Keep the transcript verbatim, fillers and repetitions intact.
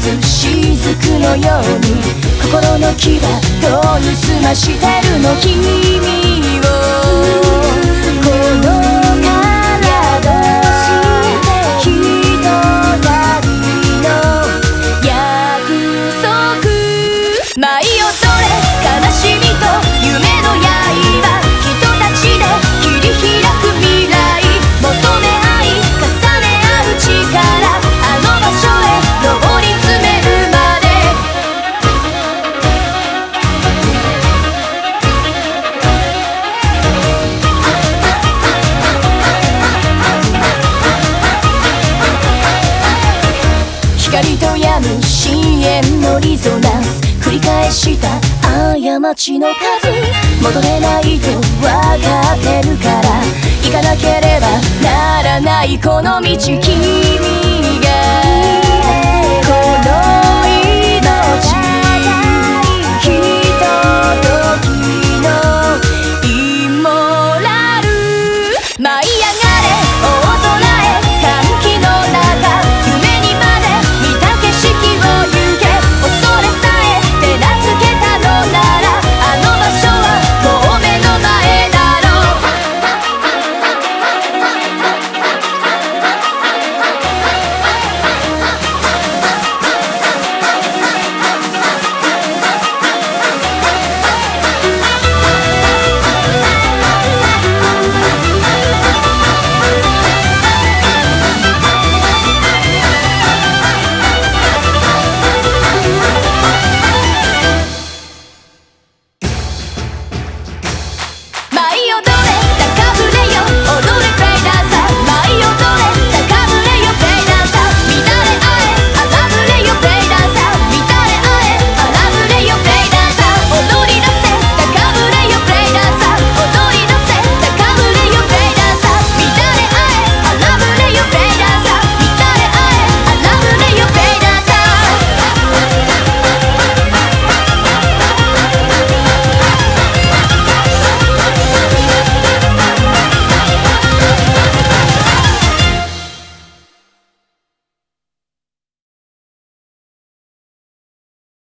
ず雫のように心の牙と盗ましてるの君をこの体ひとたびの約束舞い踊れ悲しみと夢の刃人たちで切り開く未来求め合い重ね合う力あの場所へ上り詰めるまで光と止む深淵のリゾナンス繰り返した過ちの数戻れないと分かってるから行かなければならないこの道